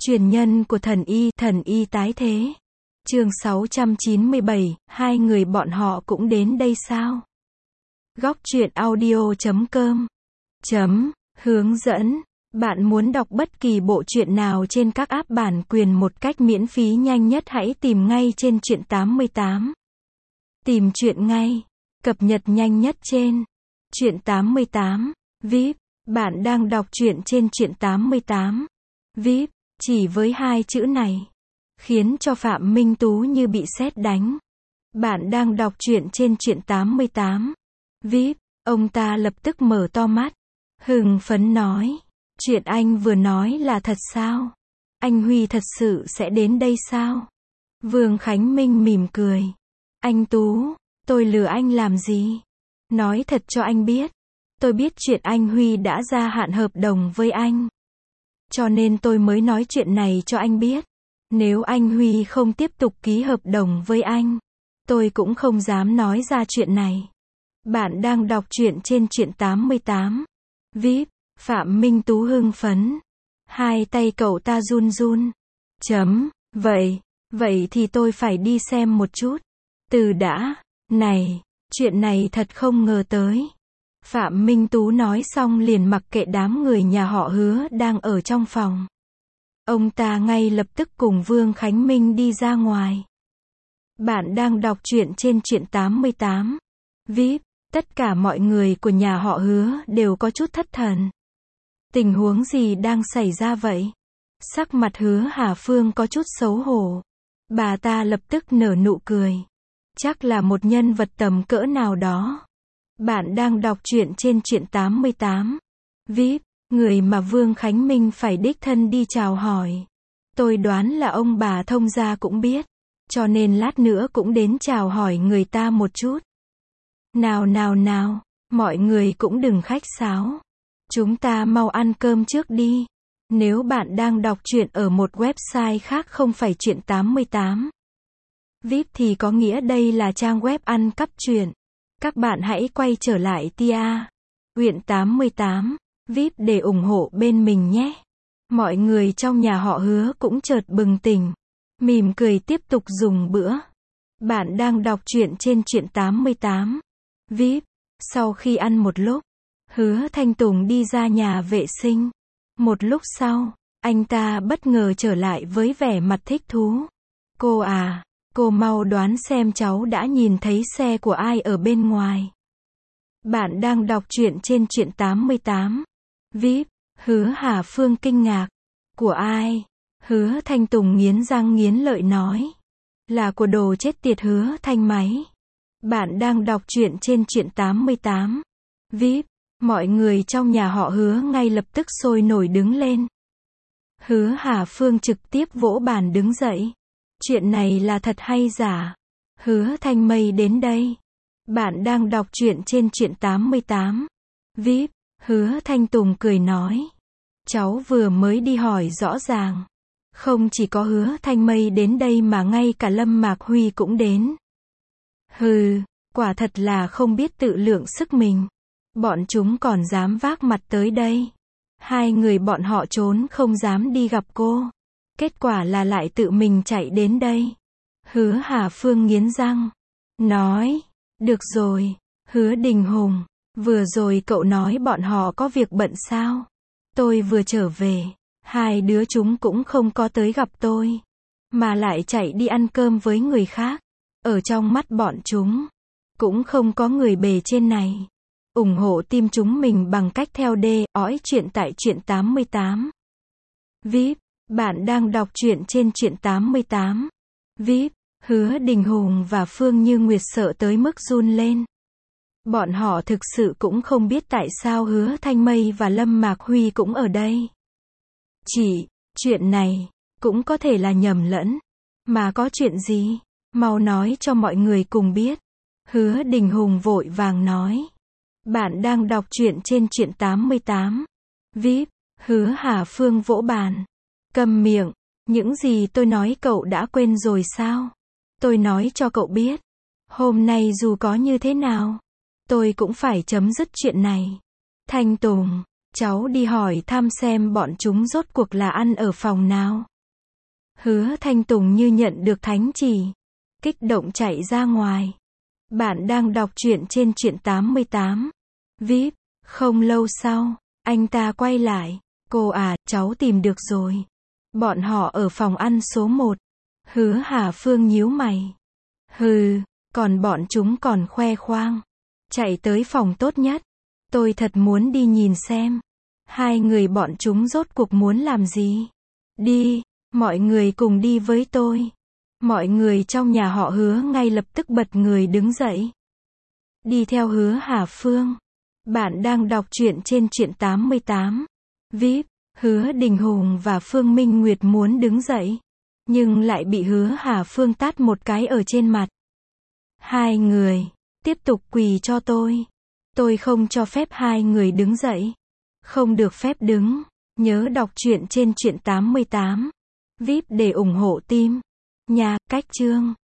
Truyền nhân của thần y tái thế. Chương 697, hai người bọn họ cũng đến đây sao? Góc truyện audio.com Hướng dẫn. Bạn muốn đọc bất kỳ bộ truyện nào trên các app bản quyền một cách miễn phí nhanh nhất hãy tìm ngay trên truyện 88. Tìm truyện ngay. Cập nhật nhanh nhất trên truyện 88. VIP. Bạn đang đọc truyện trên truyện 88. VIP. Chỉ với hai chữ này khiến cho Phạm Minh Tú như bị sét đánh. Bạn đang đọc truyện trên truyện 88. VIP. Ông ta lập tức mở to mắt, hưng phấn nói, chuyện anh vừa nói là thật sao? Anh Huy thật sự sẽ đến đây sao? Vương Khánh Minh mỉm cười. Anh Tú, tôi lừa anh làm gì? Nói thật cho anh biết. Tôi biết chuyện anh Huy đã gia hạn hợp đồng với anh. Cho nên tôi mới nói chuyện này cho anh biết. Nếu anh Huy không tiếp tục ký hợp đồng với anh, tôi cũng không dám nói ra chuyện này. Bạn đang đọc truyện trên truyện 88. VIP. Phạm Minh Tú hưng phấn. Hai tay cậu ta run run. Vậy thì tôi phải đi xem một chút. Từ đã. Này, chuyện này thật không ngờ tới. Phạm Minh Tú nói xong liền mặc kệ đám người nhà họ Hứa đang ở trong phòng. Ông ta ngay lập tức cùng Vương Khánh Minh đi ra ngoài. Bạn đang đọc truyện trên truyện 88. VIP. Tất cả mọi người của nhà họ Hứa đều có chút thất thần. Tình huống gì đang xảy ra vậy? Sắc mặt Hứa Hà Phương có chút xấu hổ. Bà ta lập tức nở nụ cười. Chắc là một nhân vật tầm cỡ nào đó. Bạn đang đọc truyện trên truyện 88. VIP. Người mà Vương Khánh Minh phải đích thân đi chào hỏi. Tôi đoán là ông bà thông gia cũng biết. Cho nên lát nữa cũng đến chào hỏi người ta một chút. Nào, mọi người cũng đừng khách sáo. Chúng ta mau ăn cơm trước đi. Nếu bạn đang đọc truyện ở một website khác không phải truyện 88. VIP thì có nghĩa đây là trang web ăn cắp truyện. Các bạn hãy quay trở lại tia. Truyện 88. VIP để ủng hộ bên mình nhé. Mọi người trong nhà họ Hứa cũng chợt bừng tỉnh. Mỉm cười tiếp tục dùng bữa. Bạn đang đọc truyện trên truyện 88. VIP. Sau khi ăn một lúc, Hứa Thanh Tùng đi ra nhà vệ sinh. Một lúc sau, anh ta bất ngờ trở lại với vẻ mặt thích thú. Cô à, cô mau đoán xem cháu đã nhìn thấy xe của ai ở bên ngoài. Bạn đang đọc truyện trên truyện 88. VIP. Hứa Hà Phương kinh ngạc. Của ai? Hứa Thanh Tùng nghiến răng nghiến lợi nói. Là của đồ chết tiệt Hứa Thanh Máy. Bạn đang đọc truyện trên truyện 88. VIP. Mọi người trong nhà họ Hứa ngay lập tức sôi nổi đứng lên. Hứa Hà Phương trực tiếp vỗ bàn đứng dậy. Chuyện này là thật hay giả? Hứa Thanh Mây đến đây. Bạn đang đọc truyện trên truyện 88. VIP. Hứa Thanh Tùng cười nói. Cháu vừa mới đi hỏi rõ ràng. Không chỉ có Hứa Thanh Mây đến đây mà ngay cả Lâm Mạc Huy cũng đến. Hừ, quả thật là không biết tự lượng sức mình. Bọn chúng còn dám vác mặt tới đây. Hai người bọn họ trốn không dám đi gặp cô. Kết quả là lại tự mình chạy đến đây. Hứa Hà Phương nghiến răng. Nói. Được rồi. Hứa Đình Hùng. Vừa rồi cậu nói bọn họ có việc bận sao? Tôi vừa trở về. Hai đứa chúng cũng không có tới gặp tôi. Mà lại chạy đi ăn cơm với người khác. Ở trong mắt bọn chúng. Cũng không có người bề trên này. Ủng hộ team chúng mình bằng cách theo dõi truyện tại truyện 88. VIP. Bạn đang đọc truyện trên truyện 88. VIP. Hứa Đình Hùng và Phương Như Nguyệt sợ tới mức run lên. Bọn họ thực sự cũng không biết tại sao Hứa Thanh Mây và Lâm Mạc Huy cũng ở đây. Chuyện này cũng có thể là nhầm lẫn. Mà có chuyện gì? Mau nói cho mọi người cùng biết. Hứa Đình Hùng vội vàng nói. Bạn đang đọc truyện trên truyện 88. VIP. Hứa Hà Phương vỗ bàn. Câm miệng. Những gì tôi nói cậu đã quên rồi sao? Tôi nói cho cậu biết. Hôm nay dù có như thế nào, tôi cũng phải chấm dứt chuyện này. Thanh Tùng, cháu đi hỏi thăm xem bọn chúng rốt cuộc là ăn ở phòng nào. Hứa Thanh Tùng như nhận được thánh chỉ. Kích động chạy ra ngoài. Bạn đang đọc truyện trên truyện 88. VIP. Không lâu sau, anh ta quay lại. Cô à, cháu tìm được rồi. Bọn họ ở phòng ăn số 1. Hứa Hà Phương nhíu mày. Hừ, còn bọn chúng còn khoe khoang. Chạy tới phòng tốt nhất. Tôi thật muốn đi nhìn xem. Hai người bọn chúng rốt cuộc muốn làm gì? Đi, mọi người cùng đi với tôi. Mọi người trong nhà họ Hứa ngay lập tức bật người đứng dậy. Đi theo Hứa Hà Phương. Bạn đang đọc truyện trên truyện 88. VIP. Hứa Đình Hùng và Phương Minh Nguyệt muốn đứng dậy, nhưng lại bị Hứa Hà Phương tát một cái ở trên mặt. Hai người, tiếp tục quỳ cho tôi. Tôi không cho phép hai người đứng dậy. Không được phép đứng. Nhớ đọc truyện trên truyện 88. VIP để ủng hộ team. Nha, cách chương.